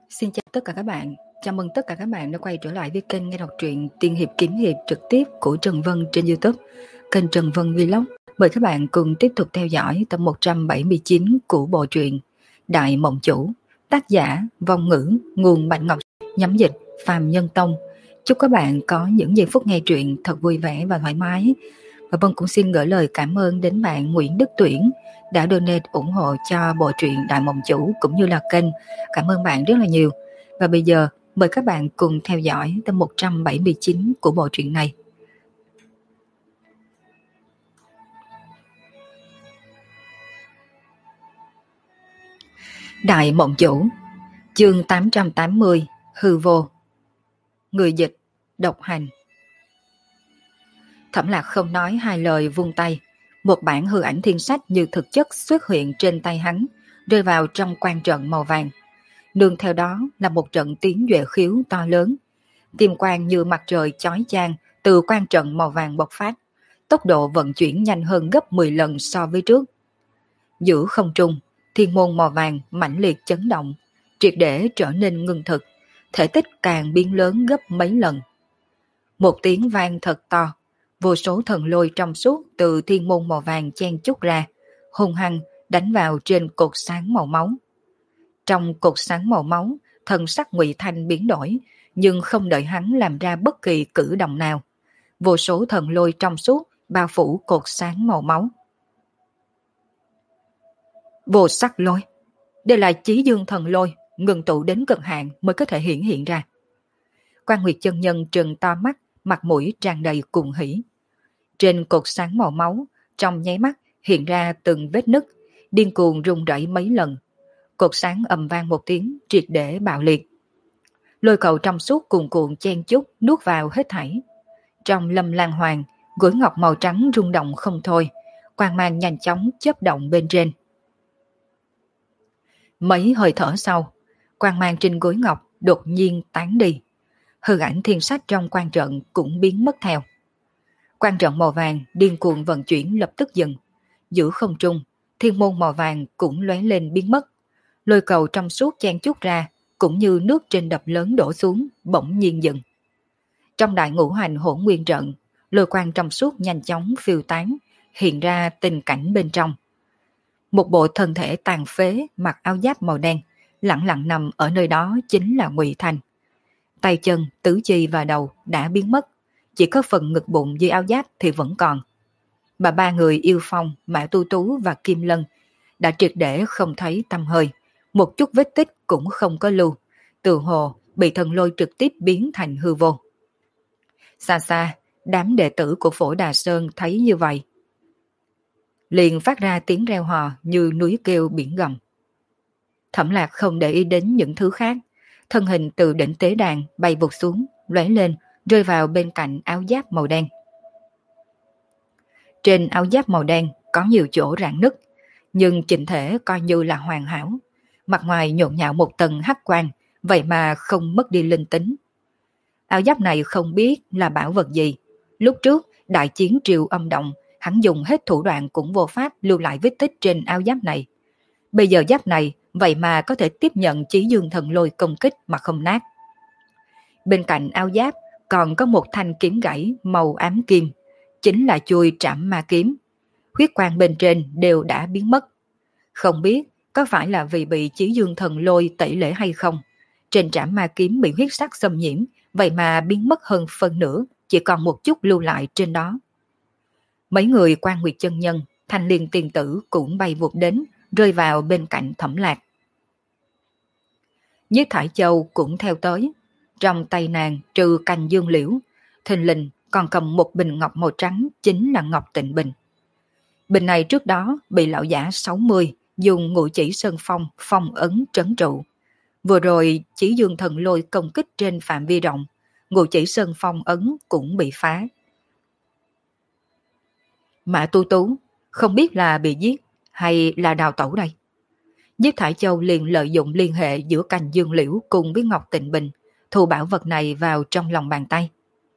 Xin chào tất cả các bạn. Chào mừng tất cả các bạn đã quay trở lại với kênh nghe đọc truyện Tiên hiệp kiếm hiệp trực tiếp của Trần Vân trên YouTube, kênh Trần Vân Vlog. Mời các bạn cùng tiếp tục theo dõi tập 179 của bộ truyện Đại Mộng Chủ, tác giả Vong Ngữ, nguồn Bạch Ngọc, nhắm dịch Phàm Nhân Tông. Chúc các bạn có những giây phút nghe truyện thật vui vẻ và thoải mái. Và Vân cũng xin gửi lời cảm ơn đến bạn Nguyễn Đức Tuyển đã donate ủng hộ cho bộ truyện Đại Mộng Chủ cũng như là kênh. Cảm ơn bạn rất là nhiều. Và bây giờ mời các bạn cùng theo dõi tập 179 của bộ truyện này. Đại Mộng Chủ, chương 880, hư vô. Người dịch, Độc Hành. Thẩm Lạc không nói hai lời vung tay, một bản hư ảnh thiên sách như thực chất xuất hiện trên tay hắn, rơi vào trong quan trận màu vàng. Nương theo đó là một trận tiếng duệ khiếu to lớn. Kim quang như mặt trời chói chang từ quan trận màu vàng bộc phát, tốc độ vận chuyển nhanh hơn gấp 10 lần so với trước. Giữa không trung, thiên môn màu vàng mãnh liệt chấn động, triệt để trở nên ngưng thực, thể tích càng biến lớn gấp mấy lần. Một tiếng vang thật to, vô số thần lôi trong suốt từ thiên môn màu vàng chen chúc ra, hung hăng đánh vào trên cột sáng màu máu. Trong cột sáng màu máu, thần sắc Ngụy Thanh biến đổi, nhưng không đợi hắn làm ra bất kỳ cử động nào. Vô số thần lôi trong suốt bao phủ cột sáng màu máu. Vô sắc lôi, đây là chí dương thần lôi, ngừng tụ đến cực hạn mới có thể hiện ra. Quan Nguyệt chân nhân trừng to mắt, mặt mũi tràn đầy cuồng hỉ. Trên cột sáng màu máu, trong nháy mắt hiện ra từng vết nứt, điên cuồng rung rẩy mấy lần. Cột sáng ầm vang một tiếng, triệt để bạo liệt. Lôi cầu trong suốt cuồn cuộn chen chúc nuốt vào hết thảy. Trong lâm lan hoàng, gối ngọc màu trắng rung động không thôi, quang mang nhanh chóng chớp động bên trên. Mấy hơi thở sau, quang mang trên gối ngọc đột nhiên tán đi. Hư ảnh thiên sách trong quan trận cũng biến mất theo. Quan trận màu vàng điên cuồng vận chuyển lập tức dừng. Giữa không trung, thiên môn màu vàng cũng lóe lên biến mất. Lôi cầu trong suốt chen chúc ra, cũng như nước trên đập lớn đổ xuống, bỗng nhiên dừng. Trong đại ngũ hành hỗn nguyên trận, lôi quang trong suốt nhanh chóng phiêu tán, hiện ra tình cảnh bên trong. Một bộ thân thể tàn phế mặc áo giáp màu đen, lặng lặng nằm ở nơi đó chính là Ngụy Thanh. Tay chân, tứ chi và đầu đã biến mất, chỉ có phần ngực bụng dưới áo giáp thì vẫn còn. Mà ba người Yêu Phong, Mã Tu Tú và Kim Lân đã triệt để không thấy tăm hơi, một chút vết tích cũng không có lưu, từ hồ bị thần lôi trực tiếp biến thành hư vô. Xa xa, đám đệ tử của Phổ Đà Sơn thấy như vậy, liền phát ra tiếng reo hò như núi kêu biển gầm. Thẩm Lạc không để ý đến những thứ khác, thân hình từ đỉnh tế đàn bay vụt xuống, lóe lên, rơi vào bên cạnh áo giáp màu đen. Trên áo giáp màu đen có nhiều chỗ rạn nứt, nhưng chỉnh thể coi như là hoàn hảo. Mặt ngoài nhộn nhạo một tầng hắc quang, vậy mà không mất đi linh tính. Áo giáp này không biết là bảo vật gì. Lúc trước, đại chiến triều âm động, hắn dùng hết thủ đoạn cũng vô pháp lưu lại vết tích trên áo giáp này. Bây giờ giáp này, vậy mà có thể tiếp nhận chí dương thần lôi công kích mà không nát. Bên cạnh áo giáp còn có một thanh kiếm gãy màu ám kim, chính là chuôi trảm ma kiếm. Huyết quang bên trên đều đã biến mất. Không biết có phải là vì bị chí dương thần lôi tẩy lễ hay không? Trên trảm ma kiếm bị huyết sắc xâm nhiễm, vậy mà biến mất hơn phân nửa, chỉ còn một chút lưu lại trên đó. Mấy người Quan Nguyệt chân nhân, Thanh Liên tiền tử cũng bay vụt đến, rơi vào bên cạnh Thẩm Lạc. Nhiếp Thải Châu cũng theo tới. Trong tay nàng trừ cành dương liễu, thình lình còn cầm một bình ngọc màu trắng, chính là Ngọc Tịnh Bình. Bình này trước đó bị lão giả 60 dùng ngũ chỉ sơn phong phong ấn trấn trụ. Vừa rồi chỉ dương thần lôi công kích trên phạm vi rộng, ngũ chỉ sơn phong ấn cũng bị phá. Mã Tu Tú không biết là bị giết hay là đào tẩu đây. Nhiếp Thải Châu liền lợi dụng liên hệ giữa cành dương liễu cùng với Ngọc Tịnh Bình, thu bảo vật này vào trong lòng bàn tay.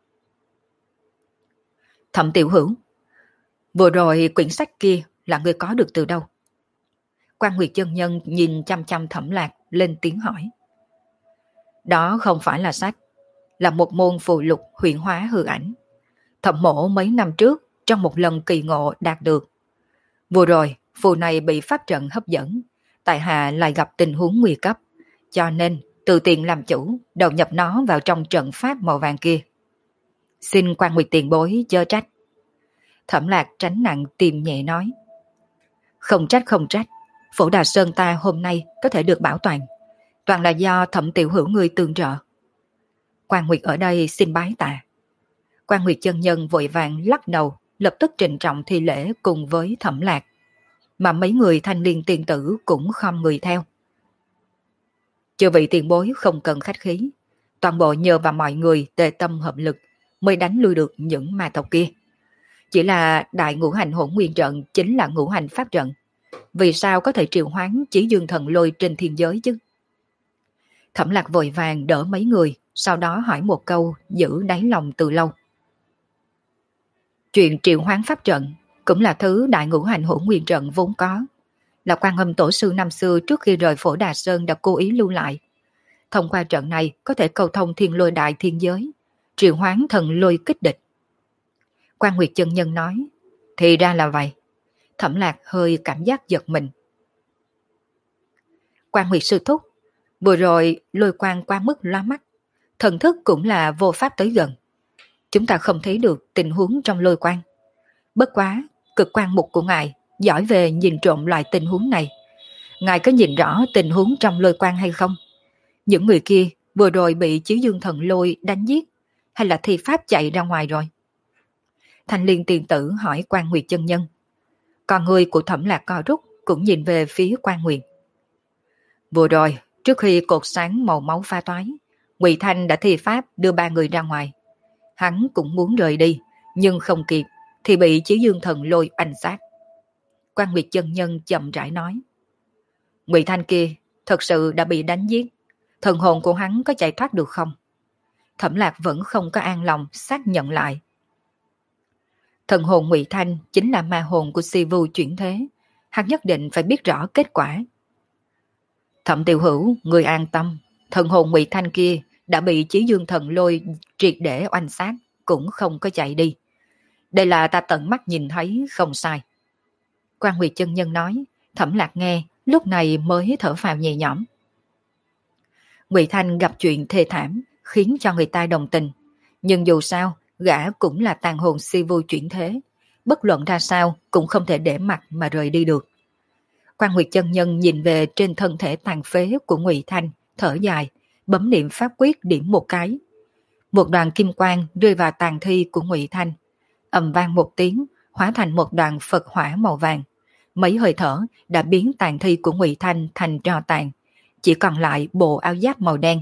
Thẩm tiểu hữu, vừa rồi quyển sách kia là người có được từ đâu? Quan Nguyệt chân nhân nhìn chăm chăm Thẩm Lạc lên tiếng hỏi. Đó không phải là sách, là một môn phù lục huyền hóa hư ảnh. Thẩm mổ mấy năm trước trong một lần kỳ ngộ đạt được. Vừa rồi, phù này bị pháp trận hấp dẫn, tại hạ lại gặp tình huống nguy cấp, cho nên tự tiện làm chủ, đầu nhập nó vào trong trận pháp màu vàng kia. Xin Quan Nguyệt tiền bối chớ trách. Thẩm Lạc tránh nặng tìm nhẹ nói. Không trách không trách, Phổ Đà Sơn ta hôm nay có thể được bảo toàn, toàn là do Thẩm tiểu hữu người tương trợ. Quan Nguyệt ở đây xin bái tạ. Quan Nguyệt chân nhân vội vàng lắc đầu, lập tức trịnh trọng thi lễ cùng với Thẩm Lạc, mà mấy người thanh niên tiền tử cũng khom người theo. Chư vị tiền bối không cần khách khí, toàn bộ nhờ vào mọi người tề tâm hợp lực mới đánh lui được những ma tộc kia. Chỉ là đại ngũ hành hỗn nguyên trận chính là ngũ hành pháp trận, vì sao có thể triệu hoán chỉ dương thần lôi trên thiên giới chứ? Thẩm Lạc vội vàng đỡ mấy người, sau đó hỏi một câu giữ đáy lòng từ lâu. Chuyện triệu hoán pháp trận cũng là thứ đại ngũ hành hỗn nguyên trận vốn có, là Quan Âm tổ sư năm xưa trước khi rời Phổ Đà Sơn đã cố ý lưu lại. Thông qua trận này có thể cầu thông thiên lôi đại thiên giới, triệu hoán thần lôi kích địch. Quan Nguyệt chân nhân nói, thì ra là vậy. Thẩm Lạc hơi cảm giác giật mình. Quan Nguyệt sư thúc, vừa rồi lôi quang quá mức lóa mắt, thần thức cũng là vô pháp tới gần. Chúng ta không thấy được tình huống trong lôi quang. Bất quá, cực quan mục của ngài giỏi về nhìn trộm loại tình huống này. Ngài có nhìn rõ tình huống trong lôi quang hay không? Những người kia vừa rồi bị Chiếu Dương thần lôi đánh giết, hay là thi pháp chạy ra ngoài rồi? Thanh Liên tiền tử hỏi Quan Nguyệt chân nhân. Còn người của Thẩm Lạc co rút cũng nhìn về phía Quan Nguyệt. Vừa rồi, trước khi cột sáng màu máu pha toái, Ngụy Thanh đã thi pháp đưa ba người ra ngoài. Hắn cũng muốn rời đi, nhưng không kịp, thì bị Chiếu Dương thần lôi oanh sát. Quan Nguyệt chân nhân chậm rãi nói. Ngụy Thanh kia thật sự đã bị đánh giết, thần hồn của hắn có chạy thoát được không? Thẩm Lạc vẫn không có an lòng xác nhận lại. Thần hồn Ngụy Thanh chính là ma hồn của Si Vu chuyển thế, hắn nhất định phải biết rõ kết quả. Thẩm tiểu hữu, người an tâm, thần hồn Ngụy Thanh kia đã bị Chí Dương thần lôi triệt để oanh sát, cũng không có chạy đi. Đây là ta tận mắt nhìn thấy, không sai. Quan Nguyệt chân nhân nói. Thẩm Lạc nghe, lúc này mới thở phào nhẹ nhõm. Ngụy Thanh gặp chuyện thê thảm, khiến cho người ta đồng tình. Nhưng dù sao, gã cũng là tàn hồn Si Vu chuyển thế, bất luận ra sao cũng không thể để mặt mà rời đi được. Quan Nguyệt chân nhân nhìn về trên thân thể tàn phế của Ngụy Thanh, thở dài, bấm niệm pháp quyết điểm một cái. Một đoàn kim quang rơi vào tàn thi của Ngụy Thanh, ầm vang một tiếng, hóa thành một đoàn Phật hỏa màu vàng. Mấy hơi thở đã biến tàn thi của Ngụy Thanh thành tro tàn, chỉ còn lại bộ áo giáp màu đen.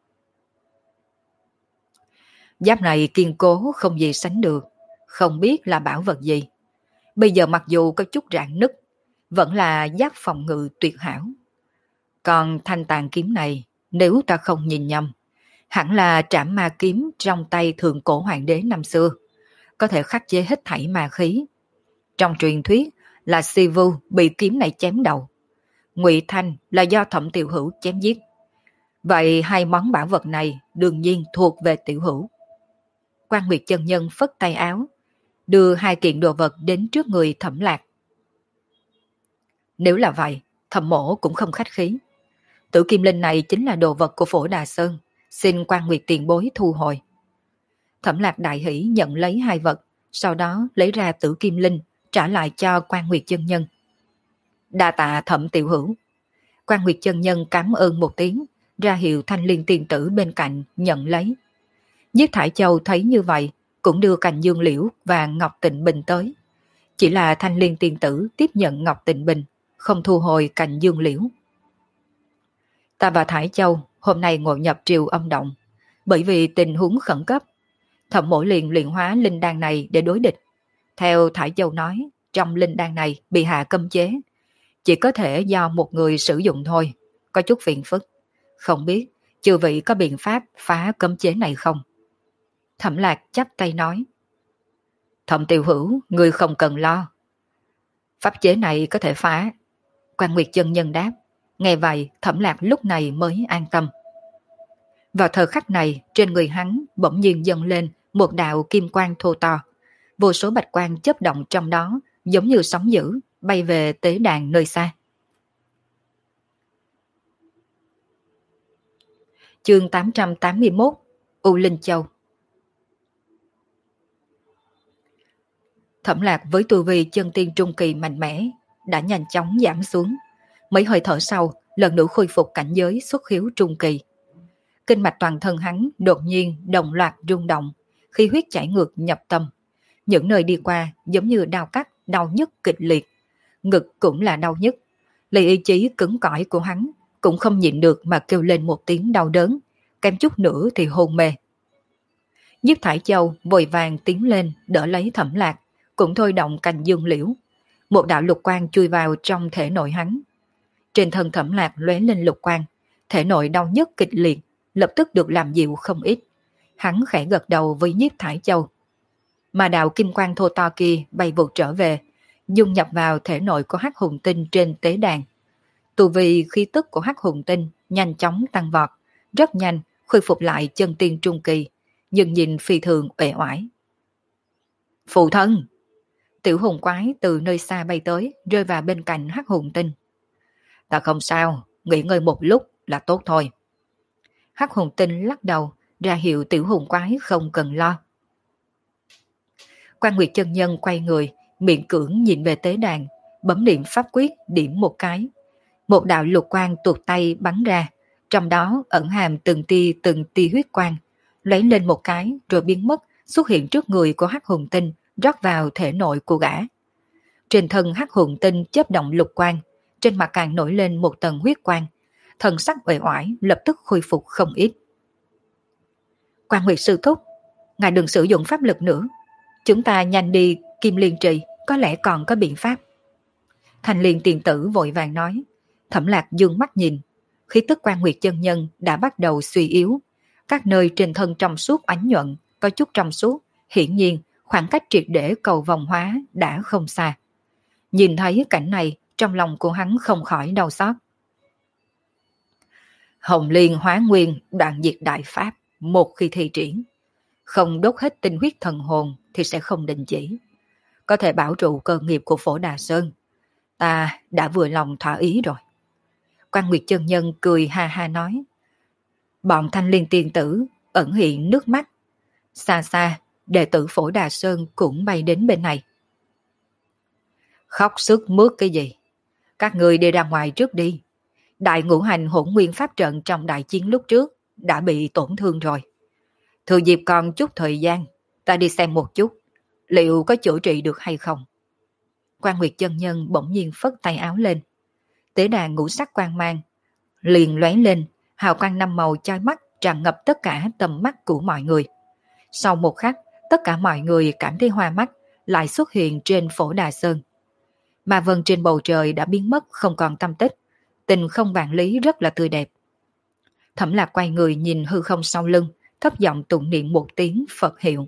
Giáp này kiên cố không gì sánh được, không biết là bảo vật gì. Bây giờ mặc dù có chút rạn nứt, vẫn là giáp phòng ngự tuyệt hảo. Còn thanh tàn kiếm này, nếu ta không nhìn nhầm, hẳn là trảm ma kiếm trong tay thượng cổ hoàng đế năm xưa, có thể khắc chế hết thảy ma khí. Trong truyền thuyết là Si Vu bị kiếm này chém đầu, Ngụy Thanh là do Thẩm tiểu hữu chém giết. Vậy hai món bảo vật này đương nhiên thuộc về tiểu hữu. Quan Nguyệt chân nhân phất tay áo, đưa hai kiện đồ vật đến trước người Thẩm Lạc. Nếu là vậy, Thẩm mổ cũng không khách khí. Tử kim linh này chính là đồ vật của Phổ Đà Sơn, xin Quan Nguyệt tiền bối thu hồi. Thẩm Lạc đại hỷ nhận lấy hai vật, sau đó lấy ra tử kim linh, trả lại cho Quan Nguyệt chân nhân. Đa tạ Thẩm tiểu hữu. Quan Nguyệt chân nhân cảm ơn một tiếng, ra hiệu Thanh Liên tiền tử bên cạnh nhận lấy. Nhiếp Thải Châu thấy như vậy, cũng đưa cành dương liễu và ngọc tịnh bình tới. Chỉ là Thanh Liên tiền tử tiếp nhận ngọc tịnh bình, không thu hồi cành dương liễu. Ta và Thải Châu hôm nay ngộ nhập triều âm động, bởi vì tình huống khẩn cấp. Thẩm mổ liền luyện hóa linh đan này để đối địch. Theo Thải Châu nói, trong linh đan này bị hạ cấm chế, chỉ có thể do một người sử dụng thôi, có chút phiền phức. Không biết chư vị có biện pháp phá cấm chế này không? Thẩm Lạc chắp tay nói. Thẩm tiểu hữu, ngươi không cần lo. Pháp chế này có thể phá. Quan Nguyệt chân nhân đáp. Nghe vậy, Thẩm Lạc lúc này mới an tâm. Vào thời khắc này, trên người hắn bỗng nhiên dâng lên một đạo kim quang thô to. Vô số bạch quang chớp động trong đó, giống như sóng dữ, bay về tế đàn nơi xa. Chương 881 U Linh Châu. Thẩm Lạc với tu vi chân tiên trung kỳ mạnh mẽ đã nhanh chóng giảm xuống. Mấy hơi thở sau, lần nữa khôi phục cảnh giới xuất khiếu trung kỳ. Kinh mạch toàn thân hắn đột nhiên đồng loạt rung động, khí huyết chảy ngược nhập tâm. Những nơi đi qua giống như đau cắt, đau nhức kịch liệt. Ngực cũng là đau nhức. Lấy ý chí cứng cỏi của hắn cũng không nhịn được mà kêu lên một tiếng đau đớn, kém chút nữa thì hôn mê. Nhiếp Thải Châu vội vàng tiến lên đỡ lấy Thẩm Lạc, cũng thôi động cành dương liễu. Một đạo lục quang chui vào trong thể nội hắn. Trên thân Thẩm Lạc lóe lên lục quang, thể nội đau nhức kịch liệt, lập tức được làm dịu không ít. Hắn khẽ gật đầu với Nhiếp Thải Châu. Mà đạo kim quang thô to kia bay vụt trở về, dung nhập vào thể nội của Hắc Hùng Tinh trên tế đàn. Tu vi khí tức của Hắc Hùng Tinh nhanh chóng tăng vọt, rất nhanh khôi phục lại chân tiên trung kỳ, nhưng nhìn phi thường uể oải. Phụ thân! Tiểu hùng quái từ nơi xa bay tới, rơi vào bên cạnh Hắc Hùng Tinh. Ta không sao, nghỉ ngơi một lúc là tốt thôi. Hắc Hùng Tinh lắc đầu, ra hiệu tiểu hùng quái không cần lo. Quan Nguyệt chân nhân quay người, miệng cưỡng nhìn về tế đàn, bấm niệm pháp quyết điểm một cái. Một đạo lục quang tuột tay bắn ra, trong đó ẩn hàm từng tia huyết quang, lấy lên một cái rồi biến mất, xuất hiện trước người của Hắc Hùng Tinh, rót vào thể nội của gã. Trên thân Hắc Hùng Tinh chớp động lục quang, trên mặt càng nổi lên một tầng huyết quang, thần sắc uể oải lập tức khôi phục không ít. Quan Nguyệt sư thúc, ngài đừng sử dụng pháp lực nữa, chúng ta nhanh đi Kim Liên Trì, có lẽ còn có biện pháp. Thành Liên tiền tử vội vàng nói. Thẩm Lạc dương mắt nhìn, khí tức Quan Nguyệt chân nhân đã bắt đầu suy yếu, các nơi trên thân trong suốt ánh nhuận, có chút trong suốt, hiển nhiên khoảng cách triệt để cầu vòng hóa đã không xa. Nhìn thấy cảnh này, trong lòng của hắn không khỏi đau xót. Hồng Liên hóa nguyên đoạn diệt đại pháp, một khi thi triển, không đốt hết tinh huyết thần hồn thì sẽ không đình chỉ. Có thể bảo trụ cơ nghiệp của Phổ Đà Sơn. Ta đã vừa lòng thỏa ý rồi. Quan Nguyệt chân nhân cười ha ha nói. Bọn Thanh Liên tiền tử ẩn hiện nước mắt. Xa xa, đệ tử Phổ Đà Sơn cũng bay đến bên này. Khóc sức mướt cái gì? Các người đi ra ngoài trước đi. Đại ngũ hành hỗn nguyên pháp trận trong đại chiến lúc trước đã bị tổn thương rồi. Thừa dịp còn chút thời gian, ta đi xem một chút, liệu có chữa trị được hay không? Quan Nguyệt chân nhân bỗng nhiên phất tay áo lên. Tế đàn ngũ sắc quang mang liền lóe lên, hào quang năm màu chói mắt tràn ngập tất cả tầm mắt của mọi người. Sau một khắc, tất cả mọi người cảm thấy hoa mắt lại xuất hiện trên Phổ Đà Sơn. Mà vân trên bầu trời đã biến mất không còn tăm tích, tình không vạn lý rất là tươi đẹp. Thẩm Lạc quay người nhìn hư không sau lưng, thấp giọng tụng niệm một tiếng Phật hiệu.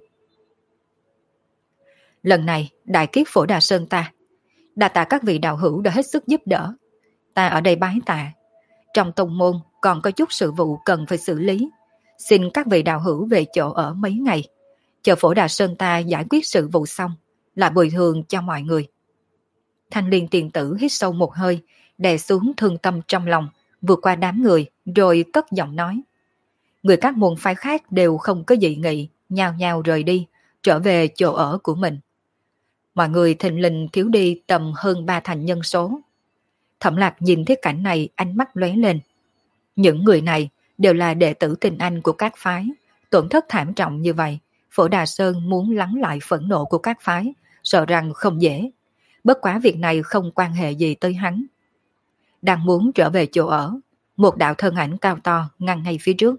Lần này, đại kiếp Phổ Đà Sơn ta, đa tạ các vị đạo hữu đã hết sức giúp đỡ. Ta ở đây bái tạ. Trong tông môn còn có chút sự vụ cần phải xử lý. Xin các vị đạo hữu về chỗ ở mấy ngày. Chờ Phổ Đà Sơn ta giải quyết sự vụ xong, là bồi thường cho mọi người. Thanh Liên tiền tử hít sâu một hơi, đè xuống thương tâm trong lòng, vượt qua đám người, rồi cất giọng nói. Người các môn phái khác đều không có dị nghị, nhao nhao rời đi, trở về chỗ ở của mình. Mọi người thình lình thiếu đi tầm hơn 3 thành nhân số. Thẩm Lạc nhìn thấy cảnh này, ánh mắt lóe lên. Những người này đều là đệ tử tinh anh của các phái, tổn thất thảm trọng như vậy, Phổ Đà Sơn muốn lắng lại phẫn nộ của các phái, sợ rằng không dễ. Bất quá việc này không quan hệ gì tới hắn. Đang muốn trở về chỗ ở, một đạo thân ảnh cao to ngăn ngay phía trước.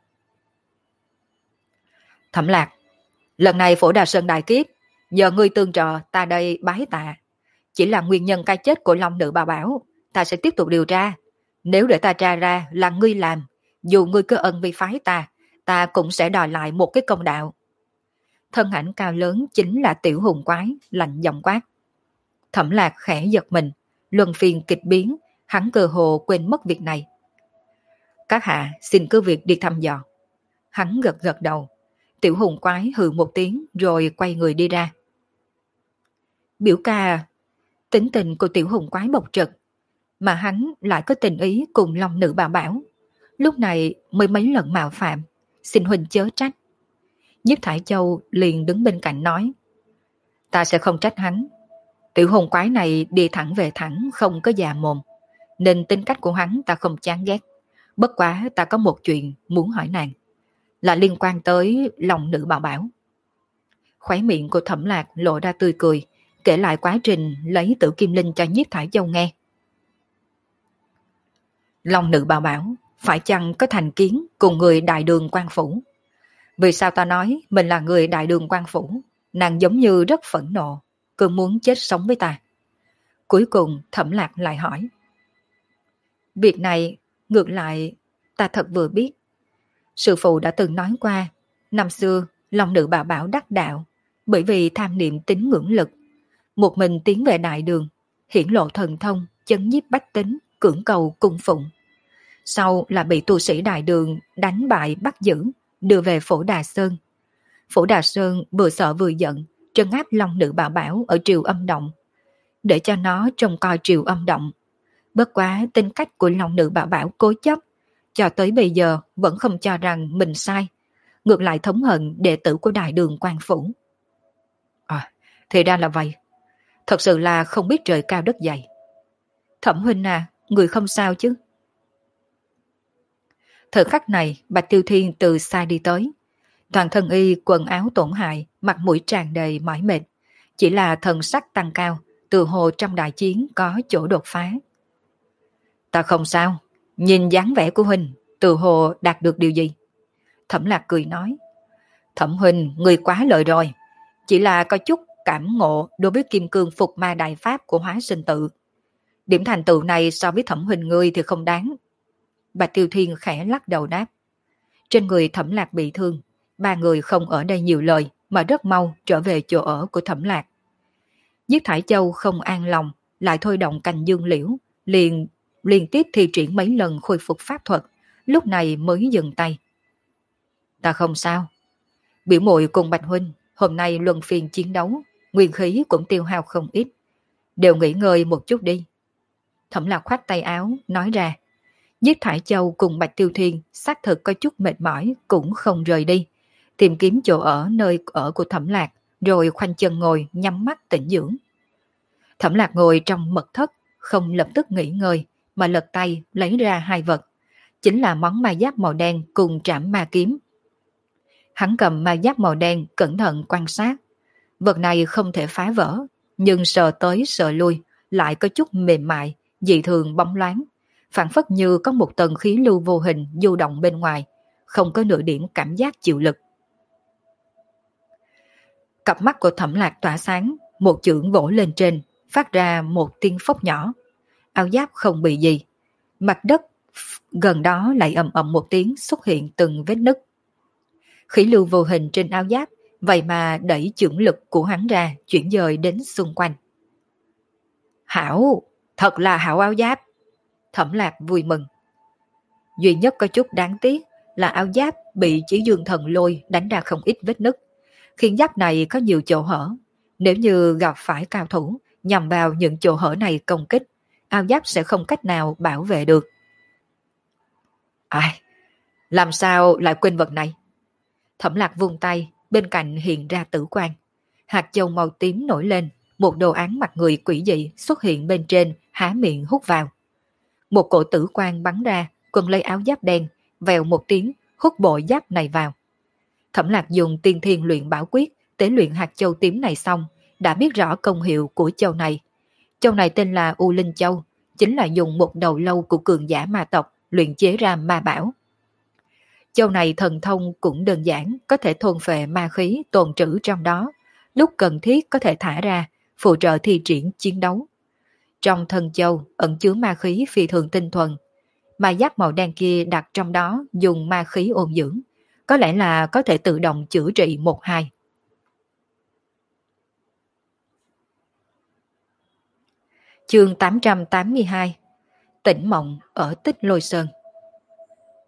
Thẩm Lạc, lần này Phổ Đà Sơn đại kiếp, nhờ ngươi tương trợ, ta đây bái tạ. Chỉ là nguyên nhân cái chết của Long Nữ Bà Bảo, ta sẽ tiếp tục điều tra. Nếu để ta tra ra là ngươi làm, dù ngươi có ân với phái ta cũng sẽ đòi lại một cái công đạo. Thân ảnh cao lớn chính là Tiểu Hùng Quái, lạnh giọng quát. Thẩm Lạc khẽ giật mình, luân phiên kịch biến, hắn cơ hồ quên mất việc này. Các hạ xin cứ việc đi thăm dò. Hắn gật gật đầu. Tiểu hùng quái hừ một tiếng rồi quay người đi ra. Biểu ca, tính tình của tiểu hùng quái bộc trực, mà hắn lại có tình ý cùng long nữ bà bảo. Lúc này mới mấy lần mạo phạm, xin huynh chớ trách. Nhiếp Thải Châu liền đứng bên cạnh nói, ta sẽ không trách hắn. Tiểu hùng quái này đi thẳng về thẳng, không có già mồm, nên tính cách của hắn ta không chán ghét. Bất quá ta có một chuyện muốn hỏi nàng, là liên quan tới lòng nữ bảo bảo. Khóe miệng của Thẩm Lạc lộ ra tươi cười, kể lại quá trình lấy Tử Kim Linh cho Nhiếp Thải Châu nghe. Lòng nữ bảo bảo phải chăng có thành kiến cùng người đại đường quan phủ? Vì sao ta nói mình là người đại đường quan phủ? Nàng giống như rất phẫn nộ, cứ muốn chết sống với ta. Cuối cùng Thẩm Lạc lại hỏi. Việc này ngược lại ta thật vừa biết. Sư phụ đã từng nói qua, năm xưa lòng nữ bảo bảo đắc đạo, bởi vì tham niệm tín ngưỡng lực, một mình tiến về đại đường, hiển lộ thần thông, chấn nhiếp bách tính, cưỡng cầu cung phụng. Sau là bị tu sĩ đại đường đánh bại bắt giữ, đưa về Phổ Đà Sơn. Phổ Đà Sơn vừa sợ vừa giận, trấn áp long nữ bảo bảo ở triều âm động, để cho nó trông coi triều âm động. Bất quá tính cách của long nữ bảo bảo cố chấp, cho tới bây giờ vẫn không cho rằng mình sai, ngược lại thống hận đệ tử của đại đường quan phủ. À, thì ra là vậy. Thật sự là không biết trời cao đất dày. Thẩm huynh à, người không sao chứ? Thời khắc này, Bạch Tiêu Thiên từ xa đi tới. Toàn thân y quần áo tổn hại, mặt mũi tràn đầy mỏi mệt. Chỉ là thần sắc tăng cao, từ hồ trong đại chiến có chỗ đột phá. Ta không sao, nhìn dáng vẻ của huynh, từ hồ đạt được điều gì? Thẩm Lạc cười nói. Thẩm huynh, người quá lợi rồi. Chỉ là có chút cảm ngộ đối với kim cương phục ma đại pháp của hóa sinh tự. Điểm thành tựu này so với Thẩm huynh ngươi thì không đáng. Bạch Tiêu Thiên khẽ lắc đầu đáp. Trên người Thẩm Lạc bị thương, ba người không ở đây nhiều lời mà rất mau trở về chỗ ở của Thẩm Lạc. Nhiếp Thải Châu không an lòng, lại thôi động cành dương liễu, liền liên tiếp thi triển mấy lần khôi phục pháp thuật, lúc này mới dừng tay. Ta không sao. Biểu muội cùng Bạch huynh hôm nay luân phiên chiến đấu, nguyên khí cũng tiêu hao không ít, đều nghỉ ngơi một chút đi. Thẩm Lạc khoát tay áo nói ra. Nhiếp Thải Châu cùng Bạch Tiêu Thiên xác thực có chút mệt mỏi cũng không rời đi, tìm kiếm chỗ ở nơi ở của Thẩm Lạc, rồi khoanh chân ngồi nhắm mắt tĩnh dưỡng. Thẩm Lạc ngồi trong mật thất, không lập tức nghỉ ngơi, mà lật tay lấy ra hai vật, chính là món ma giáp màu đen cùng trảm ma kiếm. Hắn cầm ma giáp màu đen cẩn thận quan sát, vật này không thể phá vỡ, nhưng sờ tới sờ lui lại có chút mềm mại, dị thường bóng loáng, phản phất như có một tầng khí lưu vô hình du động bên ngoài, không có nửa điểm cảm giác chịu lực. Cặp mắt của Thẩm Lạc tỏa sáng, một chưởng vỗ lên trên, phát ra một tiếng phốc nhỏ. Áo giáp không bị gì, mặt đất gần đó lại ầm ầm một tiếng xuất hiện từng vết nứt. Khí lưu vô hình trên áo giáp vậy mà đẩy chưởng lực của hắn ra, chuyển dời đến xung quanh. Hảo, thật là hảo áo giáp. Thẩm Lạc vui mừng. Duy nhất có chút đáng tiếc là áo giáp bị Chỉ Dương Thần Lôi đánh ra không ít vết nứt, khiến giáp này có nhiều chỗ hở. Nếu như gặp phải cao thủ nhằm vào những chỗ hở này công kích, áo giáp sẽ không cách nào bảo vệ được. Ai, làm sao lại quên vật này? Thẩm Lạc vung tay, bên cạnh hiện ra tử quang. Hạt châu màu tím nổi lên, một đồ án mặt người quỷ dị xuất hiện bên trên, há miệng hút vào. Một cổ tử quang bắn ra, quần lấy áo giáp đen, vèo một tiếng, hút bộ giáp này vào. Thẩm Lạc dùng tiên thiên luyện bảo quyết, tế luyện hạt châu tím này xong, đã biết rõ công hiệu của châu này. Châu này tên là U Linh Châu, chính là dùng một đầu lâu của cường giả ma tộc luyện chế ra ma bảo. Châu này thần thông cũng đơn giản, có thể thôn phệ ma khí tồn trữ trong đó, lúc cần thiết có thể thả ra, phụ trợ thi triển chiến đấu. Trong thân châu ẩn chứa ma khí phi thường tinh thuần, ma giáp màu đen kia đặt trong đó dùng ma khí ôn dưỡng, có lẽ là có thể tự động chữa trị 1-2. Chương 882. Tỉnh mộng ở Tích Lôi Sơn.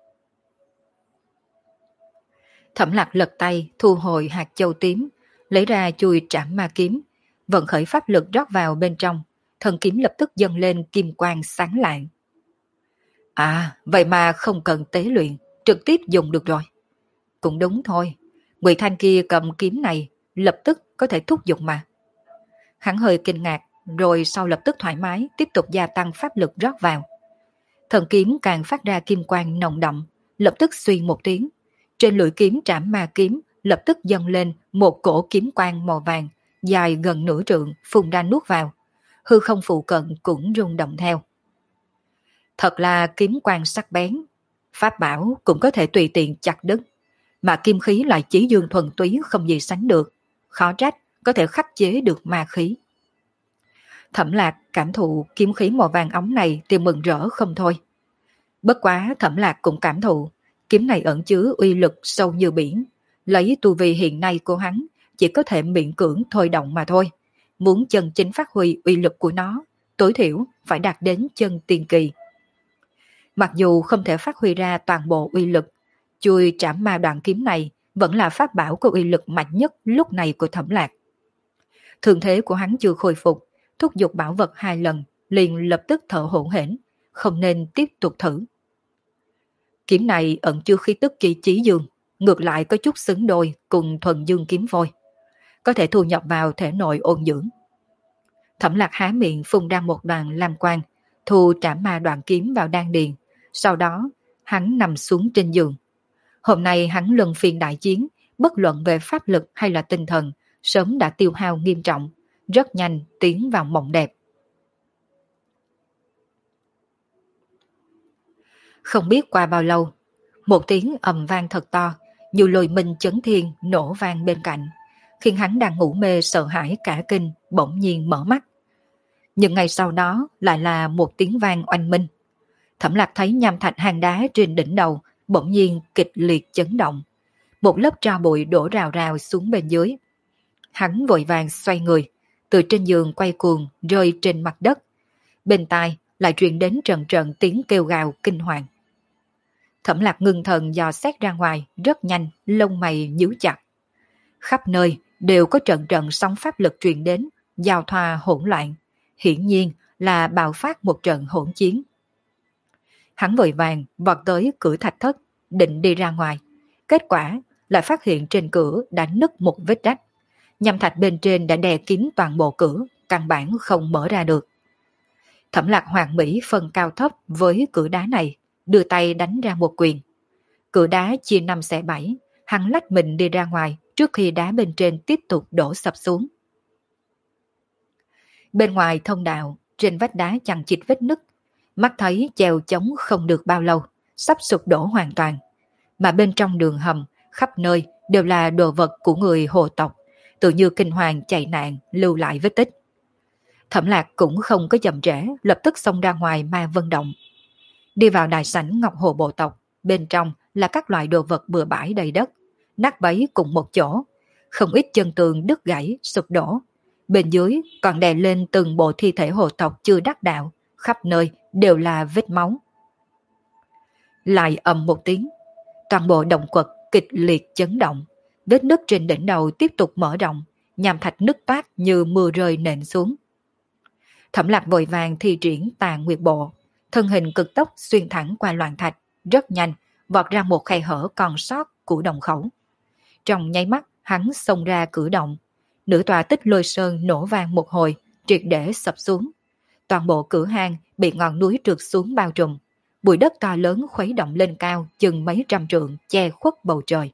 Thẩm Lạc lật tay thu hồi hạt châu tím, lấy ra chùi trảm ma kiếm, vận khởi pháp lực rót vào bên trong, thân kiếm lập tức dâng lên kim quang sáng lạng. À, vậy mà không cần tế luyện, trực tiếp dùng được rồi. Cũng đúng thôi, Ngụy Thanh kia cầm kiếm này, lập tức có thể thúc giục mà. Hắn hơi kinh ngạc, rồi sau lập tức thoải mái, tiếp tục gia tăng pháp lực rót vào. Thần kiếm càng phát ra kim quang nồng đậm, lập tức suy một tiếng. Trên lưỡi kiếm trảm ma kiếm, lập tức dâng lên một cổ kiếm quang màu vàng, dài gần nửa trượng, phun ra nuốt vào. Hư không phụ cận cũng rung động theo. Thật là kiếm quang sắc bén. Pháp bảo cũng có thể tùy tiện chặt đứt, mà kim khí lại chí dương thuần túy không gì sánh được. Khó trách có thể khắc chế được ma khí. Thẩm Lạc cảm thụ kiếm khí màu vàng óng này thì mừng rỡ không thôi. Bất quá Thẩm Lạc cũng cảm thụ kiếm này ẩn chứa uy lực sâu như biển. Lấy tu vi hiện nay của hắn chỉ có thể miễn cưỡng thôi động mà thôi. Muốn chân chính phát huy uy lực của nó, tối thiểu phải đạt đến chân tiên kỳ. Mặc dù không thể phát huy ra toàn bộ uy lực, chui trảm ma đoạn kiếm này vẫn là pháp bảo có uy lực mạnh nhất lúc này của Thẩm Lạc. Thương thế của hắn chưa khôi phục, thúc giục bảo vật 2 lần, liền lập tức thở hổn hển, không nên tiếp tục thử. Kiếm này ẩn chứa khí tức kỳ chí dương, ngược lại có chút xứng đôi cùng thuần dương kiếm vôi, có thể thu nhập vào thể nội ôn dưỡng. Thẩm Lạc há miệng phun ra một đoàn lam quang, thu trảm ma đoạn kiếm vào đan điền, sau đó hắn nằm xuống trên giường. Hôm nay hắn luân phiên đại chiến, bất luận về pháp lực hay là tinh thần, sớm đã tiêu hao nghiêm trọng, rất nhanh tiến vào mộng đẹp. Không biết qua bao lâu, một tiếng ầm vang thật to, như lôi minh chấn thiên nổ vang bên cạnh, khiến hắn đang ngủ mê sợ hãi cả kinh, bỗng nhiên mở mắt. Nhưng ngày sau đó lại là một tiếng vang oanh minh. Thẩm Lạc thấy nham thạch hang đá trên đỉnh đầu bỗng nhiên kịch liệt chấn động. Một lớp tro bụi đổ rào rào xuống bên dưới. Hắn vội vàng xoay người, từ trên giường quay cuồng rơi trên mặt đất. Bên tai lại truyền đến trận trận tiếng kêu gào kinh hoàng. Thẩm Lạc ngưng thần dò xét ra ngoài, rất nhanh, lông mày nhíu chặt. Khắp nơi đều có trận trận sóng pháp lực truyền đến, giao thoa hỗn loạn. Hiển nhiên là bạo phát một trận hỗn chiến. Hắn vội vàng vọt tới cửa thạch thất, định đi ra ngoài. Kết quả lại phát hiện trên cửa đã nứt một vết rách. Nham thạch bên trên đã đè kín toàn bộ cửa, căn bản không mở ra được. Thẩm Lạc hoàn mỹ phân cao thấp với cửa đá này, đưa tay đánh ra một quyền. Cửa đá chia 5 xẻ 7, hắn lách mình đi ra ngoài trước khi đá bên trên tiếp tục đổ sập xuống. Bên ngoài thông đạo, trên vách đá chằng chịt vết nứt, mắt thấy chèo chống không được bao lâu, sắp sụp đổ hoàn toàn. Mà bên trong đường hầm, khắp nơi đều là đồ vật của người hồ tộc, tự như kinh hoàng chạy nạn lưu lại vết tích. Thẩm Lạc cũng không có chậm trễ, lập tức xông ra ngoài Ma Vân Động. Đi vào đại sảnh Ngọc Hồ bộ tộc, bên trong là các loại đồ vật bừa bãi đầy đất, nát bấy cùng một chỗ, không ít chân tường đứt gãy, sụp đổ. Bên dưới còn đè lên từng bộ thi thể hồ tộc chưa đắc đạo, khắp nơi đều là vết máu. Lại ầm một tiếng, toàn bộ động quật kịch liệt chấn động, vết nứt trên đỉnh đầu tiếp tục mở rộng, nham thạch nứt toát như mưa rơi nện xuống. Thẩm Lạc vội vàng thi triển Tà Nguyệt Bộ, thân hình cực tốc xuyên thẳng qua loạn thạch, rất nhanh vọt ra một khe hở còn sót của động khẩu. Trong nháy mắt hắn xông ra cửa động, nửa tòa Tích Lôi Sơn nổ vang một hồi, triệt để sập xuống. Toàn bộ cửa hang bị ngọn núi trượt xuống bao trùm, bụi đất to lớn khuấy động lên cao chừng mấy trăm trượng, che khuất bầu trời.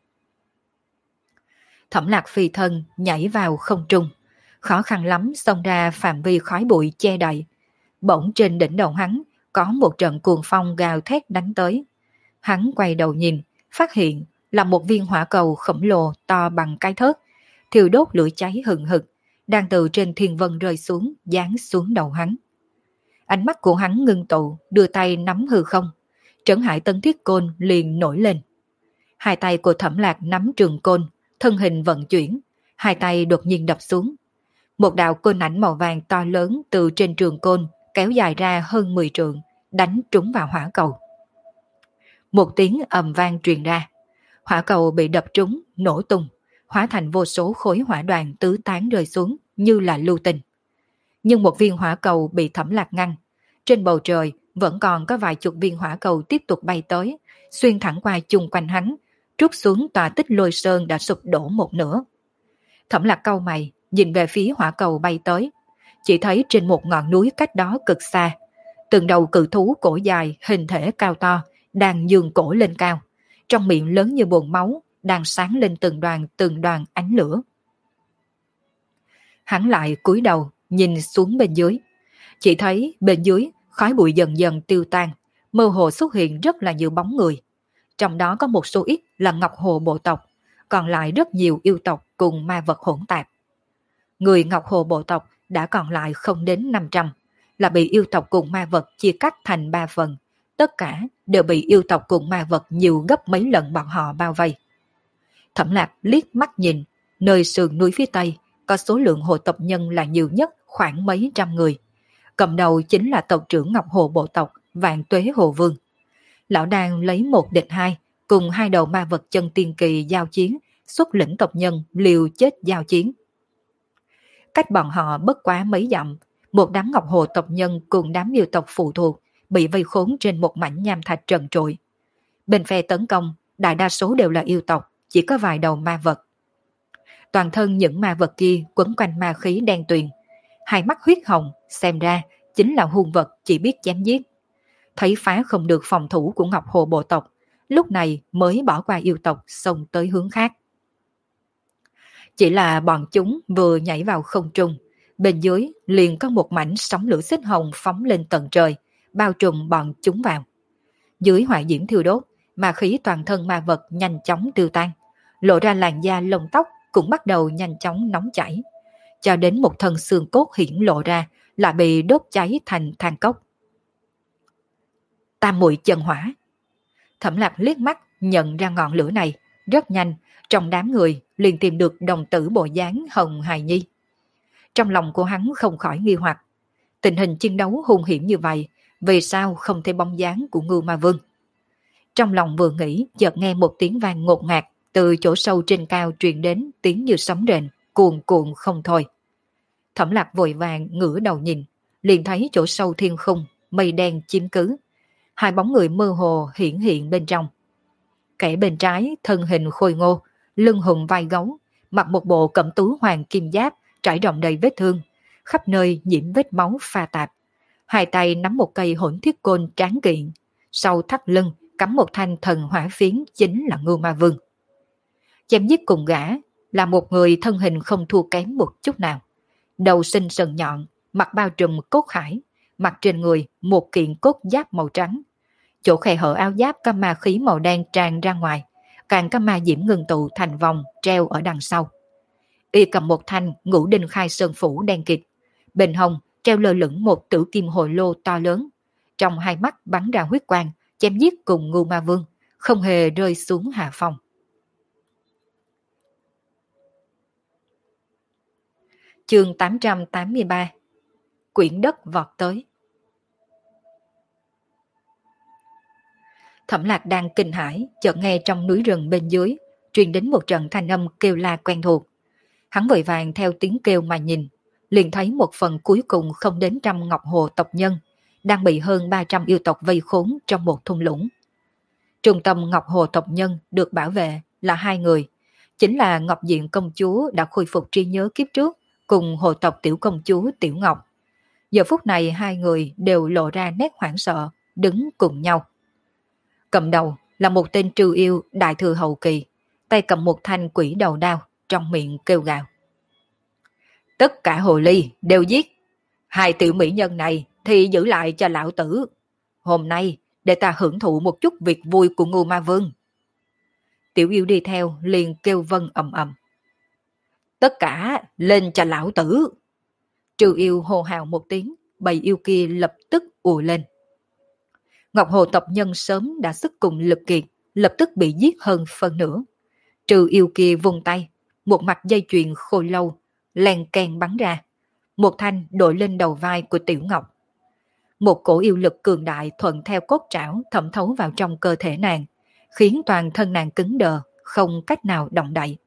Thẩm Lạc phi thân nhảy vào không trung, khó khăn lắm xông ra phạm vi khói bụi che đậy. Bỗng trên đỉnh đầu hắn có một trận cuồng phong gào thét đánh tới. Hắn quay đầu nhìn, phát hiện là một viên hỏa cầu khổng lồ to bằng cái thớt, thiêu đốt lửa cháy hừng hực, đang từ trên thiên vân rơi xuống, giáng xuống đầu hắn. Ánh mắt của hắn ngưng tụ, đưa tay nắm hư không. Trấn Hải Tân Thiết Côn liền nổi lên. Hai tay của Thẩm Lạc nắm trường côn, thân hình vận chuyển, hai tay đột nhiên đập xuống. Một đạo côn ảnh màu vàng to lớn từ trên trường côn kéo dài ra hơn 10 trượng, đánh trúng vào hỏa cầu. Một tiếng ầm vang truyền ra. Hỏa cầu bị đập trúng, nổ tung, hóa thành vô số khối hỏa đoàn tứ tán rơi xuống như là lưu tinh. Nhưng một viên hỏa cầu bị Thẩm Lạc ngăn. Trên bầu trời vẫn còn có vài chục viên hỏa cầu tiếp tục bay tới, xuyên thẳng qua chung quanh hắn, trút xuống tòa tích Lôi Sơn đã sụp đổ một nửa. Thẩm Lạc cau mày, nhìn về phía hỏa cầu bay tới, chỉ thấy trên một ngọn núi cách đó cực xa, từng đầu cự thú cổ dài, hình thể cao to, đang nhường cổ lên cao, trong miệng lớn như bồn máu, đang sáng lên từng đoàn ánh lửa. Hắn lại cúi đầu, nhìn xuống bên dưới, chỉ thấy bên dưới khói bụi dần dần tiêu tan, mơ hồ xuất hiện rất là nhiều bóng người. Trong đó có một số ít là Ngọc Hồ bộ tộc, còn lại rất nhiều yêu tộc cùng ma vật hỗn tạp. Người Ngọc Hồ bộ tộc đã còn lại không đến 500, là bị yêu tộc cùng ma vật chia cắt thành 3 phần, tất cả đều bị yêu tộc cùng ma vật nhiều gấp mấy lần bọn họ bao vây. Thẩm Lạc liếc mắt nhìn, nơi sườn núi phía tây có số lượng hồ tộc nhân là nhiều nhất khoảng mấy trăm người. Cầm đầu chính là tộc trưởng Ngọc Hồ bộ tộc Vạn Tuế Hồ Vương. Lão đang lấy 1 địch 2, cùng 2 đầu ma vật chân tiên kỳ giao chiến, xuất lĩnh tộc nhân liều chết giao chiến. Cách bọn họ bất quá mấy dặm, một đám Ngọc Hồ tộc nhân cùng đám yêu tộc phụ thuộc bị vây khốn trên một mảnh nham thạch trần trụi. Bên phe tấn công, đại đa số đều là yêu tộc, chỉ có vài đầu ma vật. Toàn thân những ma vật kia quấn quanh ma khí đen tuyền, hai mắt huyết hồng, xem ra chính là hung vật chỉ biết chém giết. Thấy phá không được phòng thủ của Ngọc Hồ bộ tộc, lúc này mới bỏ qua yêu tộc xông tới hướng khác. Chỉ là bọn chúng vừa nhảy vào không trung, bên dưới liền có một mảnh sóng lửa xích hồng phóng lên tận trời, bao trùm bọn chúng vào. Dưới hỏa diễm thiêu đốt, ma khí toàn thân ma vật nhanh chóng tiêu tan, lộ ra làn da lông tóc cũng bắt đầu nhanh chóng nóng chảy, cho đến một thân xương cốt hiển lộ ra lại bị đốt cháy thành than cốc. Tam muội chân hỏa. Thẩm Lạc liếc mắt nhận ra ngọn lửa này, rất nhanh trong đám người liền tìm được đồng tử bộ dáng Hồng Hài Nhi. Trong lòng của hắn không khỏi nghi hoặc, tình hình chiến đấu hung hiểm như vậy, vì sao không thấy bóng dáng của Ngưu Ma Vương? Trong lòng vừa nghĩ, chợt nghe một tiếng vang ngột ngạt từ chỗ sâu trên cao truyền đến, tiếng như sấm rền, cuồn cuộn không thôi. Thẩm Lạc vội vàng ngửa đầu nhìn, liền thấy chỗ sâu thiên khung, mây đen chiếm cứ, 2 bóng người mơ hồ hiển hiện bên trong. Kẻ bên trái thân hình khôi ngô, lưng hùng vai gấu, mặc một bộ cẩm tú hoàng kim giáp trải rộng đầy vết thương, khắp nơi nhiễm vết máu pha tạp. 2 tay nắm một cây hỗn thiết côn tráng kiện, sau thắt lưng cắm một thanh thần hỏa phiến chính là Ngưu Ma Vương. Chém giết cùng gã là một người thân hình không thua kém một chút nào. Đầu xinh sần nhọn, mặt bao trùm cốt khải, mặc trên người một kiện cốt giáp màu trắng. Chỗ khe hở áo giáp có ma khí màu đen tràn ra ngoài, càng có ma diễm ngưng tụ thành vòng treo ở đằng sau. Y cầm một thanh ngũ đinh khai sơn phủ đen kịt, bên hông treo lơ lửng một tử kim hồ lô to lớn, trong 2 mắt bắn ra huyết quang, chém giết cùng Ngưu Ma Vương, không hề rơi xuống hạ phong. Chương 883. Quyển đất vọt tới. Thẩm Lạc đang kinh hãi, chợt nghe trong núi rừng bên dưới truyền đến một trận thanh âm kêu la quen thuộc. Hắn vội vàng theo tiếng kêu mà nhìn, liền thấy một phần cuối cùng không đến 100 Ngọc Hồ tộc nhân đang bị hơn 300 yêu tộc vây khốn trong một thung lũng. Trung tâm Ngọc Hồ tộc nhân được bảo vệ là 2 người, chính là Ngọc Diện công chúa đã khôi phục trí nhớ kiếp trước cùng hồ tộc tiểu công chúa Tiểu Ngọc. Giờ phút này 2 người đều lộ ra nét hoảng sợ, đứng cùng nhau. Cầm đầu là một tên trừ yêu đại thừa hậu kỳ, tay cầm một thanh quỷ đầu đao, trong miệng kêu gào. Tất cả hồ ly đều giết, 2 tiểu mỹ nhân này thì giữ lại cho lão tử. Hôm nay để ta hưởng thụ một chút việc vui của Ngưu Ma Vương. Tiểu yêu đi theo liền kêu vân ầm ầm. Tất cả lên cho lão tử. Trừ yêu hô hào một tiếng, bầy yêu kia lập tức ùa lên. Ngọc Hồ tộc nhân sớm đã sức cùng lực kiệt, lập tức bị giết hơn phân nửa. Trừ yêu kia vung tay, một mặt dây chuyền khôi lâu, len keng bắn ra. Một thanh đội lên đầu vai của Tiểu Ngọc. Một cổ yêu lực cường đại thuận theo cốt trảo thẩm thấu vào trong cơ thể nàng, khiến toàn thân nàng cứng đờ, không cách nào động đậy.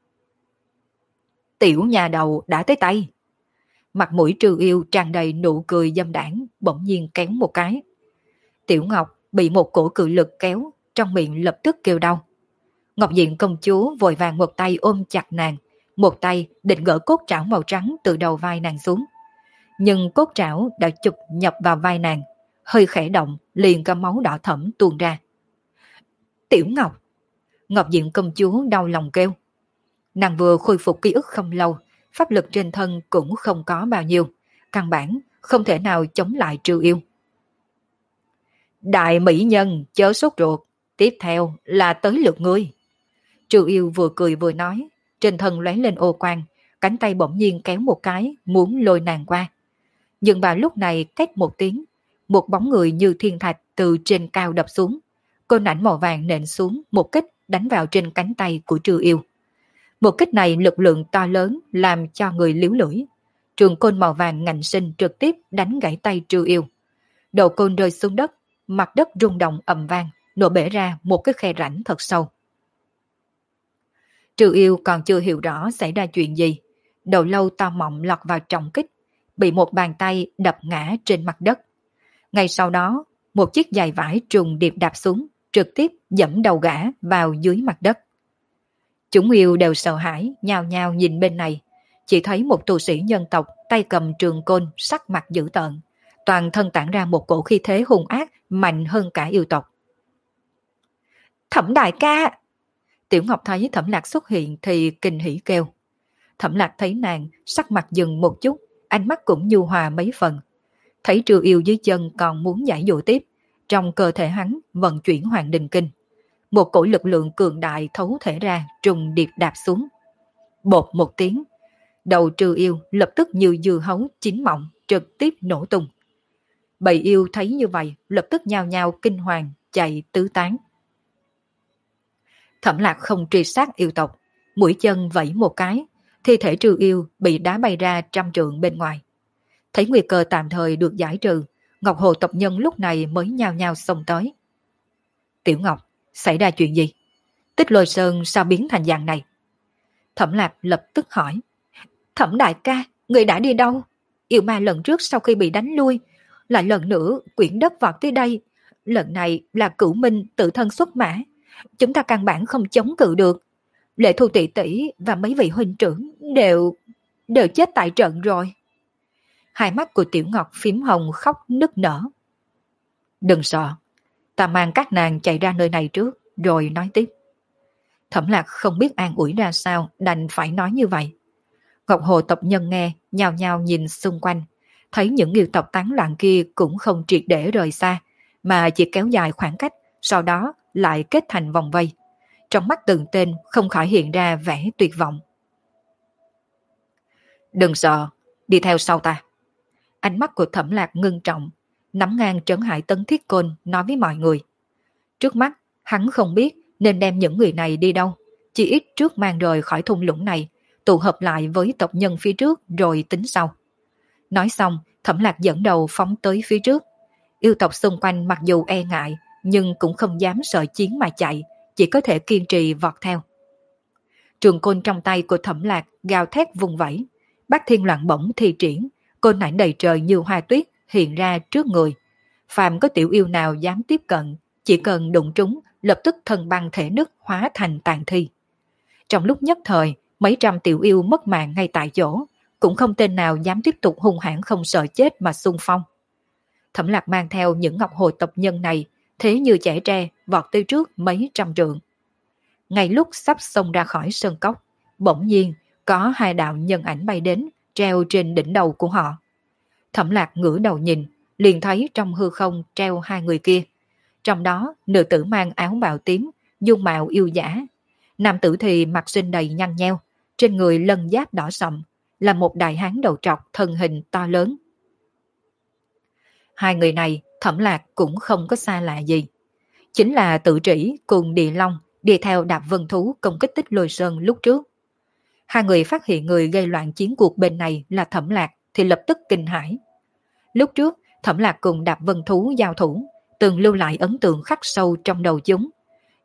Tiểu nhà đầu đã tới tay. Mặt mũi Trừ Yêu tràn đầy nụ cười dâm đãng, bỗng nhiên kéo một cái. Tiểu Ngọc bị một cổ cự lực kéo, trong miệng lập tức kêu đau. Ngọc Diện công chúa vội vàng một tay ôm chặt nàng, một tay định gỡ cốt trảo màu trắng từ đầu vai nàng xuống. Nhưng cốt trảo đã chụp nhập vào vai nàng, hơi khẽ động, liền có máu đỏ thẫm tuôn ra. Tiểu Ngọc! Ngọc Diện công chúa đau lòng kêu. Nàng vừa khôi phục ký ức không lâu, pháp lực trên thân cũng không có bao nhiêu, căn bản không thể nào chống lại Trừ Yêu. Đại mỹ nhân chớ sốt ruột, tiếp theo là tới lượt ngươi. Trừ Yêu vừa cười vừa nói, trên thân lóe lên ô quang, cánh tay bỗng nhiên kéo một cái, muốn lôi nàng qua. Nhưng vào lúc này két một tiếng, một bóng người như thiên thạch từ trên cao đập xuống. Côn ảnh màu vàng nện xuống một kích đánh vào trên cánh tay của Trừ Yêu. Một kích này lực lượng to lớn làm cho người liếu lưỡi. Trường côn màu vàng ngạnh sinh trực tiếp đánh gãy tay Trừ Yêu. Đầu côn rơi xuống đất, mặt đất rung động ầm vang, nổ bể ra một cái khe rãnh thật sâu. Trừ Yêu còn chưa hiểu rõ xảy ra chuyện gì. Đầu lâu to mọng lọt vào trọng kích, bị một bàn tay đập ngã trên mặt đất. Ngay sau đó, một chiếc giày vải trùng điệp đạp xuống, trực tiếp dẫm đầu gã vào dưới mặt đất. Chúng yêu đều sợ hãi, nhao nhao nhìn bên này. Chỉ thấy một tu sĩ nhân tộc tay cầm trường côn, sắc mặt dữ tợn. Toàn thân tản ra một cổ khí thế hung ác, mạnh hơn cả yêu tộc. Thẩm đại ca! Tiểu Ngọc thấy Thẩm Lạc xuất hiện thì kinh hỉ kêu. Thẩm Lạc thấy nàng, sắc mặt dừng một chút, ánh mắt cũng nhu hòa mấy phần. Thấy Trừ Yêu dưới chân còn muốn giải dụ tiếp, trong cơ thể hắn vận chuyển Hoàng Đình Kinh. Một cổ lực lượng cường đại thấu thể ra, trùng điệp đạp xuống. Bột một tiếng, đầu Trừ Yêu lập tức như dưa hấu chín mọng, trực tiếp nổ tung. Bầy yêu thấy như vậy, lập tức nhao nhao kinh hoàng, chạy tứ tán. Thẩm Lạc không truy sát yêu tộc, mũi chân vẫy một cái, thi thể Trừ Yêu bị đá bay ra 100 trượng bên ngoài. Thấy nguy cơ tạm thời được giải trừ, Ngọc Hồ tộc nhân lúc này mới nhao nhao xông tới. Tiểu Ngọc, xảy ra chuyện gì? Tích Lôi Sơn sao biến thành dạng này? Thẩm Lạc lập tức hỏi. Thẩm đại ca, người đã đi đâu? Yêu ma lần trước sau khi bị đánh lui, lại lần nữa quyển đất vọt tới đây. Lần này là Cửu Minh tự thân xuất mã. Chúng ta căn bản không chống cự được. Lệ Thu tỷ tỷ và mấy vị huynh trưởng đều chết tại trận rồi. Hai mắt của Tiểu Ngọc phím hồng khóc nức nở. Đừng sợ, ta mang các nàng chạy ra nơi này trước, rồi nói tiếp. Thẩm Lạc không biết an ủi ra sao, đành phải nói như vậy. Ngọc Hồ tộc nhân nghe, nhao nhao nhìn xung quanh, thấy những yêu tộc tán loạn kia cũng không triệt để rời xa, mà chỉ kéo dài khoảng cách, sau đó lại kết thành vòng vây. Trong mắt từng tên không khỏi hiện ra vẻ tuyệt vọng. Đừng sợ, đi theo sau ta. Ánh mắt của Thẩm Lạc ngưng trọng, nắm ngang trấn hải tấn thiết côn nói với mọi người. Trước mắt, hắn không biết nên đem những người này đi đâu, chỉ ít trước mang rời khỏi thung lũng này, tụ hợp lại với tộc nhân phía trước rồi tính sau. Nói xong, Thẩm Lạc dẫn đầu phóng tới phía trước. Yêu tộc xung quanh mặc dù e ngại, nhưng cũng không dám sợ chiến mà chạy, chỉ có thể kiên trì vọt theo. Trường côn trong tay của Thẩm Lạc gào thét vùng vẫy, Bát Thiên Loạn bổng thi triển, côn ảnh đầy trời như hoa tuyết hiện ra trước người. Phàm có tiểu yêu nào dám tiếp cận, chỉ cần đụng trúng, lập tức thân băng thể nứt hóa thành tàn thi. Trong lúc nhất thời, mấy trăm tiểu yêu mất mạng ngay tại chỗ, cũng không tên nào dám tiếp tục hung hãn không sợ chết mà xung phong. Thẩm Lạc mang theo những Ngọc Hồ tộc nhân này, thế như trẻ tre vọt tới trước mấy trăm trượng. Ngay lúc sắp xông ra khỏi sơn cốc, bỗng nhiên có hai đạo nhân ảnh bay đến, treo trên đỉnh đầu của họ. Thẩm Lạc ngửa đầu nhìn, liền thấy trong hư không treo hai người kia. Trong đó, nữ tử mang áo bào tím, dung mạo yêu dã. Nam tử thì mặt xinh đầy nhăn nheo, trên người lân giáp đỏ sậm, là một đại hán đầu trọc thân hình to lớn. Hai người này, Thẩm Lạc cũng không có xa lạ gì. Chính là Tự Trĩ cùng Địa Long đi theo Đạp Vân Thú công kích Tích Lôi Sơn lúc trước. Hai người phát hiện người gây loạn chiến cuộc bên này là Thẩm Lạc thì lập tức kinh hãi. Lúc trước, Thẩm Lạc cùng Đạp Vân Thú giao thủ, từng lưu lại ấn tượng khắc sâu trong đầu chúng.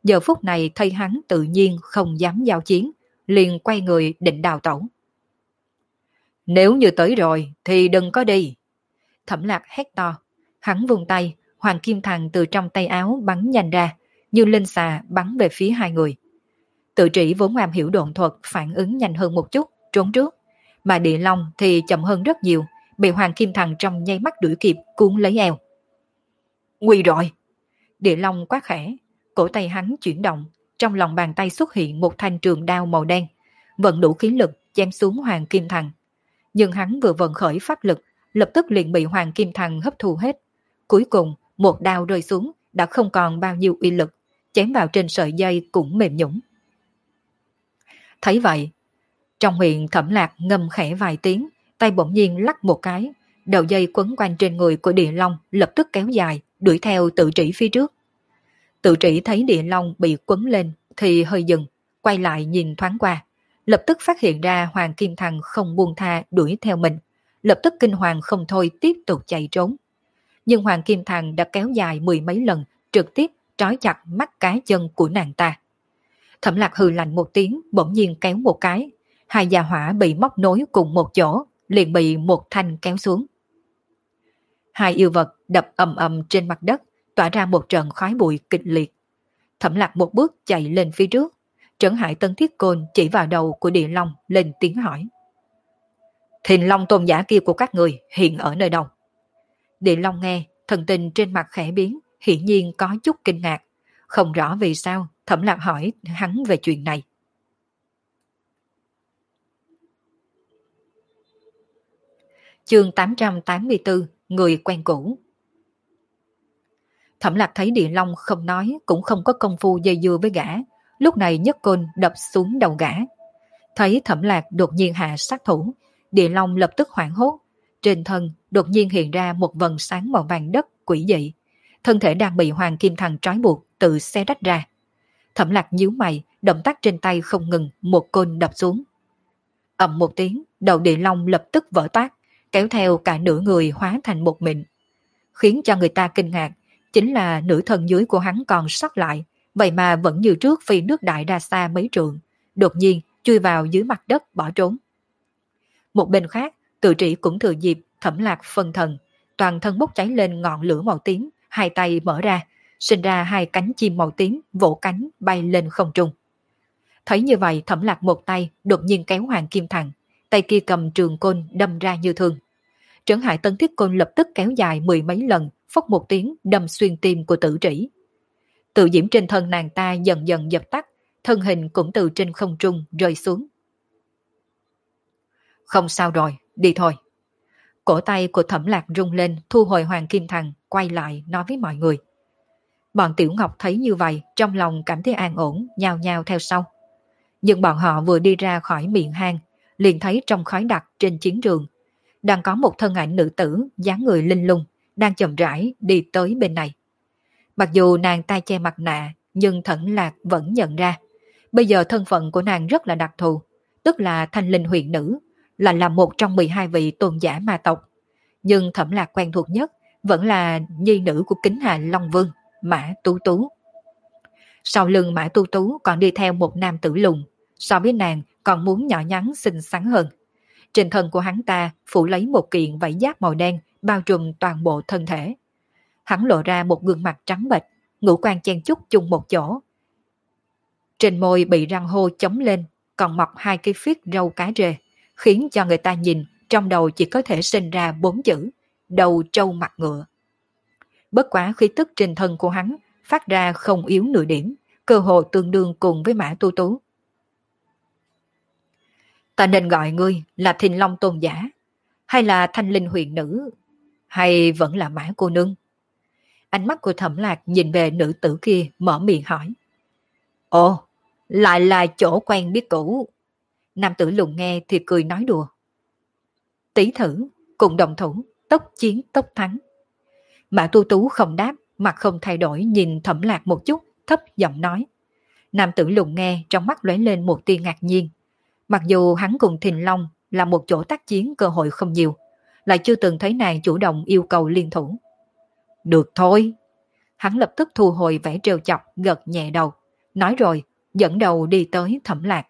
giờ phút này thấy hắn tự nhiên không dám giao chiến, liền quay người định đào tẩu. Nếu như tới rồi thì đừng có đi. Thẩm Lạc hét to, hắn vung tay, hoàng kim thằng từ trong tay áo bắn nhanh ra, như linh xà bắn về phía hai người. Tự trĩ vốn am hiểu độn thuật phản ứng nhanh hơn một chút, trốn trước, mà Địa Long thì chậm hơn rất nhiều, bị hoàng kim thằng trong nháy mắt đuổi kịp cuốn lấy eo. Nguy rồi! Địa Long quát khẽ, cổ tay hắn chuyển động, trong lòng bàn tay xuất hiện một thanh trường đao màu đen, vận đủ khí lực chém xuống hoàng kim thằng. Nhưng hắn vừa vận khởi pháp lực, lập tức liền bị hoàng kim thằng hấp thu hết. Cuối cùng, một đao rơi xuống, đã không còn bao nhiêu uy lực, chém vào trên sợi dây cũng mềm nhũn. Thấy vậy, trong miệng Thẩm Lạc ngâm khẽ vài tiếng, tay bỗng nhiên lắc một cái, đầu dây quấn quanh trên người của Địa Long lập tức kéo dài, đuổi theo Tự Trĩ phía trước. Tự Trĩ thấy Địa Long bị quấn lên thì hơi dừng, quay lại nhìn thoáng qua, lập tức phát hiện ra hoàng kim thằng không buông tha đuổi theo mình, lập tức kinh hoàng không thôi tiếp tục chạy trốn. Nhưng hoàng kim thằng đã kéo dài mười mấy lần, trực tiếp trói chặt mắt cá chân của nàng ta. Thẩm Lạc hừ lạnh một tiếng, bỗng nhiên kéo một cái, hai gia hỏa bị móc nối cùng một chỗ, liền bị một thanh kéo xuống. Hai yêu vật đập ầm ầm trên mặt đất, tỏa ra một trận khói bụi kịch liệt. Thẩm Lạc một bước chạy lên phía trước, Trấn Hải Tân Thiết Côn chỉ vào đầu của Địa Long lên tiếng hỏi. Thìn Long tôn giả kia của các người hiện ở nơi đâu? Địa Long nghe, thần tình trên mặt khẽ biến, hiển nhiên có chút kinh ngạc. Không rõ vì sao, Thẩm Lạc hỏi hắn về chuyện này. Chương 884, người quen cũ. Thẩm Lạc thấy Địa Long không nói, cũng không có công phu dây dưa với gã, lúc này nhấc côn đập xuống đầu gã. Thấy Thẩm Lạc đột nhiên hạ sát thủ, Địa Long lập tức hoảng hốt, trên thân đột nhiên hiện ra một vầng sáng màu vàng đất quỷ dị, thân thể đang bị hoàng kim thằng trói buộc tự xé rách ra. Thẩm Lạc nhíu mày, động tác trên tay không ngừng, một côn đập xuống. Ầm một tiếng, đầu Địa Long lập tức vỡ toác, kéo theo cả nửa người hóa thành một mịn. Khiến cho người ta kinh ngạc, chính là nửa thân dưới của hắn còn sót lại, vậy mà vẫn như trước phi nước đại ra xa mấy trượng, đột nhiên chui vào dưới mặt đất bỏ trốn. Một bên khác, Tự Trĩ cũng thừa dịp Thẩm Lạc phân thần, toàn thân bốc cháy lên ngọn lửa màu tím, hai tay mở ra, sinh ra hai cánh chim màu tím vỗ cánh bay lên không trung. Thấy như vậy, Thẩm Lạc một tay đột nhiên kéo hoàng kim thằng, tay kia cầm trường côn đâm ra như thường. Trấn Hải Tân Thiết Côn lập tức kéo dài mười mấy lần, phốc một tiếng đâm xuyên tim của Tự Trĩ. Tự diễm trên thân nàng ta dần dần dập tắt, thân hình cũng từ trên không trung rơi xuống. Không sao rồi, đi thôi. Cổ tay của Thẩm Lạc rung lên, thu hồi hoàng kim thằng, quay lại nói với mọi người. Bọn Tiểu Ngọc thấy như vậy, trong lòng cảm thấy an ổn, nhao nhao theo sau. Nhưng bọn họ vừa đi ra khỏi miệng hang, liền thấy trong khói đặc trên chiến trường, đang có một thân ảnh nữ tử dáng người linh lung, đang chậm rãi đi tới bên này. Mặc dù nàng ta che mặt nạ, nhưng Thẩm Lạc vẫn nhận ra. Bây giờ thân phận của nàng rất là đặc thù, tức là thanh linh huyền nữ, là một trong 12 vị tôn giả ma tộc. Nhưng Thẩm Lạc quen thuộc nhất vẫn là nhi nữ của Kính Hà Long Vương, Mã Tú Tú. Sau lưng Mã Tú Tú còn đi theo một nam tử lùn, so với nàng còn muốn nhỏ nhắn xinh xắn hơn. Trên thân của hắn ta phủ lấy một kiện vảy giáp màu đen bao trùm toàn bộ thân thể. Hắn lộ ra một gương mặt trắng bệch, ngũ quan chen chúc chung một chỗ. Trên môi bị răng hô chống lên, còn mọc hai cái phiết râu cá rê, khiến cho người ta nhìn trong đầu chỉ có thể sinh ra 4 chữ: đầu trâu mặt ngựa. Bất quá khí tức trên thân của hắn phát ra không yếu nửa điểm, cơ hồ tương đương cùng với Mã Tu Tú. Ta nên gọi ngươi là Thìn Long tôn giả, hay là Thanh Linh huyền nữ, hay vẫn là Mã cô nương? Ánh mắt của Thẩm Lạc nhìn về nữ tử kia, mở miệng hỏi. Ồ, lại là chỗ quen biết cũ. Nam tử lùn nghe thì cười nói đùa. Tỷ thử, cùng đồng thủ, tốc chiến tốc thắng. Mã Tu Tú không đáp, mặt không thay đổi nhìn Thẩm Lạc một chút, thấp giọng nói. Nam tử lùn nghe trong mắt lóe lên một tia ngạc nhiên. Mặc dù hắn cùng Thìn Long là một chỗ tác chiến cơ hội không nhiều, lại chưa từng thấy nàng chủ động yêu cầu liên thủ. Được thôi. Hắn lập tức thu hồi vẻ trêu chọc, gật nhẹ đầu. nói rồi dẫn đầu đi tới Thẩm Lạc.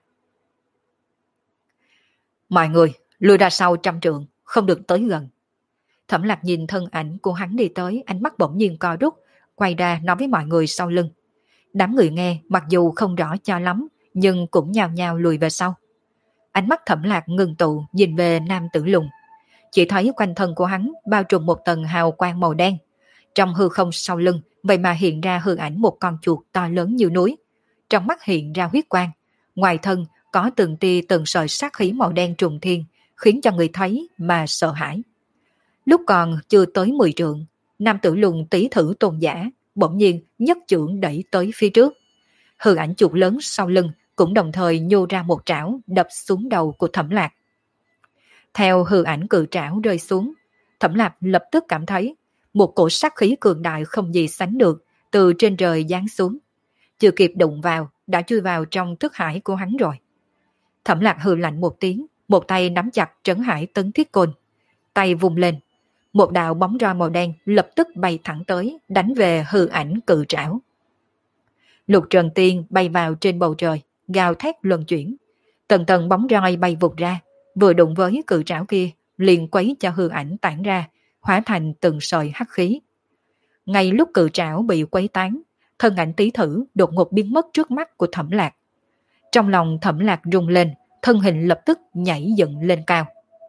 Mọi người, lùi ra sau 100 trượng, không được tới gần. Thẩm Lạc nhìn thân ảnh của hắn đi tới, ánh mắt bỗng nhiên co rút, quay ra nói với mọi người sau lưng. Đám người nghe mặc dù không rõ cho lắm, nhưng cũng nhao nhao lùi về sau. Ánh mắt Thẩm Lạc ngưng tụ nhìn về nam tử lùn. Chỉ thấy quanh thân của hắn bao trùm một tầng hào quang màu đen. Trong hư không sau lưng, vậy mà hiện ra hư ảnh một con chuột to lớn như núi. Trong mắt hiện ra huyết quang. Ngoài thân có từng tia từng sợi sát khí màu đen trùng thiên, khiến cho người thấy mà sợ hãi. Lúc còn chưa tới 10 trượng, nam tử lùn tí thử tôn giả, bỗng nhiên nhất chưởng đẩy tới phía trước. Hư ảnh chuột lớn sau lưng cũng đồng thời nhô ra một trảo đập xuống đầu của Thẩm Lạc. Theo hư ảnh cự trảo rơi xuống, Thẩm Lạc lập tức cảm thấy một cổ sát khí cường đại không gì sánh được từ trên trời giáng xuống. Chưa kịp đụng vào, đã chui vào trong thức hải của hắn rồi. Thẩm Lạc hừ lạnh một tiếng, một tay nắm chặt trấn hải tấn thiết côn. Tay vùng lên, một đạo bóng roi màu đen lập tức bay thẳng tới, đánh về hư ảnh cự trảo. Lục Trần Tiên bay vào trên bầu trời, gào thét luân chuyển. Tầng tầng bóng roi bay vụt ra, vừa đụng với cự trảo kia, liền quấy cho hư ảnh tản ra, hóa thành từng sợi hắc khí. Ngay lúc cự trảo bị quấy tán, thân ảnh tí thử đột ngột biến mất trước mắt của Thẩm Lạc. Trong lòng Thẩm Lạc rung lên, thân hình lập tức nhảy dựng lên cao.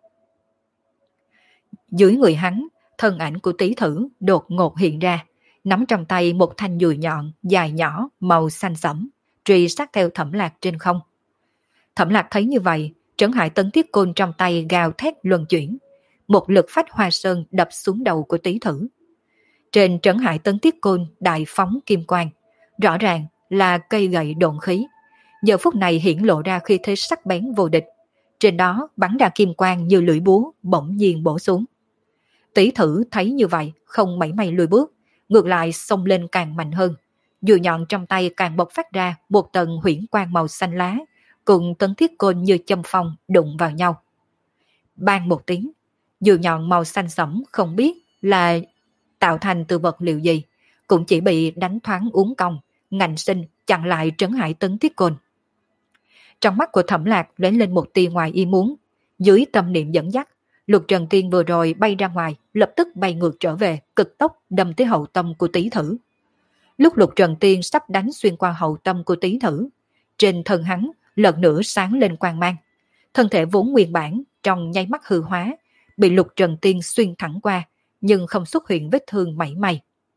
Dưới người hắn, thân ảnh của tí thử đột ngột hiện ra, nắm trong tay một thanh dùi nhọn dài nhỏ màu xanh sẫm, truy sát theo Thẩm Lạc trên không. Thẩm Lạc thấy như vậy, trấn hải tấn thiết côn trong tay gào thét luân chuyển, một lực phách hoa sơn đập xuống đầu của tí thử. Trên trấn hải tấn thiết côn đại phóng kim quang, rõ ràng là cây gậy độn khí. Giờ phút này hiển lộ ra khí thế sắc bén vô địch, trên đó bắn ra kim quang như lưỡi búa bỗng nhiên bổ xuống. Tỷ thử thấy như vậy, không mảy may lùi bước, ngược lại xông lên càng mạnh hơn. Dùi nhọn trong tay càng bộc phát ra một tầng huyễn quang màu xanh lá, cùng tấn thiết côn như châm phong đụng vào nhau. Bang một tiếng, dùi nhọn màu xanh sẫm không biết là tạo thành từ vật liệu gì, cũng chỉ bị đánh thoáng uốn cong, ngạnh sinh chặn lại trấn hải tấn thiết côn. Trong mắt của Thẩm Lạc lóe lên một tia ngoài ý muốn, dưới tâm niệm dẫn dắt, Lục Trần Tiên vừa rồi bay ra ngoài, lập tức bay ngược trở về, cực tốc đâm tới hậu tâm của Tý Thử. Lúc Lục Trần Tiên sắp đánh xuyên qua hậu tâm của Tý Thử, trên thân hắn lần nữa sáng lên quang mang. Thân thể vốn nguyên bản trong nháy mắt hư hóa, bị Lục Trần Tiên xuyên thẳng qua, nhưng không xuất hiện vết thương mảy may.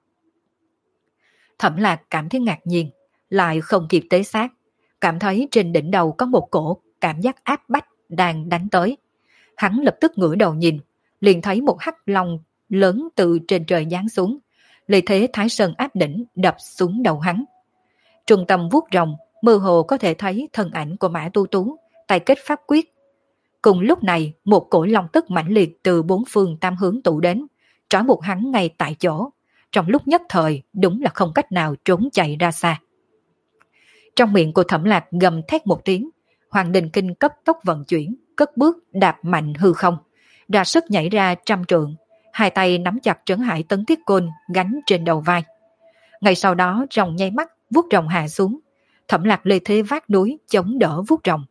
Thẩm Lạc cảm thấy ngạc nhiên, lại không kịp tế sát, cảm thấy trên đỉnh đầu có một cổ cảm giác áp bách đang đánh tới. Hắn lập tức ngửa đầu nhìn, liền thấy một hắc long lớn từ trên trời giáng xuống, lấy thế Thái Sơn áp đỉnh đập xuống đầu hắn. Trung tâm vuốt rồng, mơ hồ có thể thấy thân ảnh của Mã Tu Tú, tay kết pháp quyết. Cùng lúc này, một cổ long tức mãnh liệt từ bốn phương tam hướng tụ đến, trói buộc hắn ngay tại chỗ. Trong lúc nhất thời, đúng là không cách nào trốn chạy ra xa. Trong miệng của Thẩm Lạc gầm thét một tiếng, Hoàng Đình Kinh cấp tốc vận chuyển, cất bước đạp mạnh hư không, ra sức nhảy ra 100 trượng, hai tay nắm chặt trấn hải tấn thiết côn gánh trên đầu vai. Ngay sau đó rồng nháy mắt vuốt rồng hạ xuống, Thẩm Lạc lê thế vác núi chống đỡ vuốt rồng.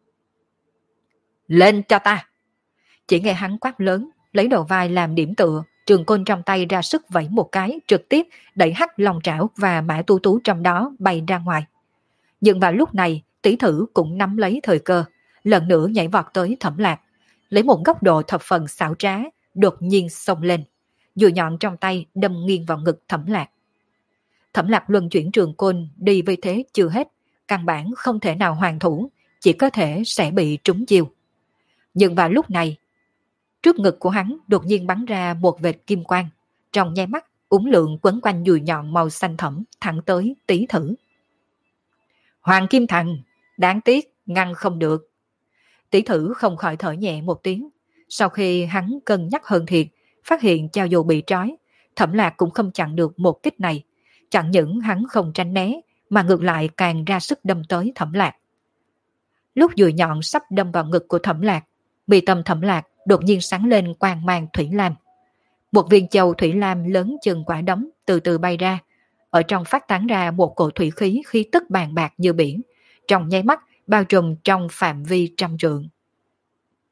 Lên cho ta! Chỉ nghe hắn quát lớn, lấy đầu vai làm điểm tựa, trường côn trong tay ra sức vẫy một cái, trực tiếp đẩy hắc long trảo và Mã Tu Tú trong đó bay ra ngoài. Nhưng vào lúc này, Tỷ Thử cũng nắm lấy thời cơ, lần nữa nhảy vọt tới Thẩm Lạc, lấy một góc độ thập phần xảo trá, đột nhiên xông lên, dùi nhọn trong tay đâm nghiêng vào ngực Thẩm Lạc. Thẩm Lạc luân chuyển trường côn đi với thế chưa hết, căn bản không thể nào hoàn thủ, chỉ có thể sẽ bị trúng chiêu. Nhưng vào lúc này, trước ngực của hắn đột nhiên bắn ra một vệt kim quang, trong nháy mắt uốn lượn quấn quanh dùi nhọn màu xanh thẫm thẳng tới Tỷ Thử. Hoàng Kim Thần, đáng tiếc ngăn không được. Tỷ Thử không khỏi thở nhẹ một tiếng. Sau khi hắn cân nhắc hơn thiệt, phát hiện cho dù bị trói, Thẩm Lạc cũng không chặn được một kích này. Chẳng những hắn không tránh né, mà ngược lại càng ra sức đâm tới Thẩm Lạc. Lúc dùi nhọn sắp đâm vào ngực của Thẩm Lạc, mi tâm Thẩm Lạc đột nhiên sáng lên quang mang thủy lam. Một viên châu thủy lam lớn chừng quả đấm từ từ bay ra, ở trong phát tán ra một cổ thủy khí khí tức bàn bạc như biển, trong nháy mắt bao trùm trong phạm vi trăm trượng.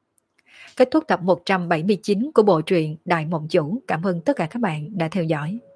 Kết thúc tập 179 của bộ truyện Đại Mộng Chủ. Cảm ơn tất cả các bạn đã theo dõi.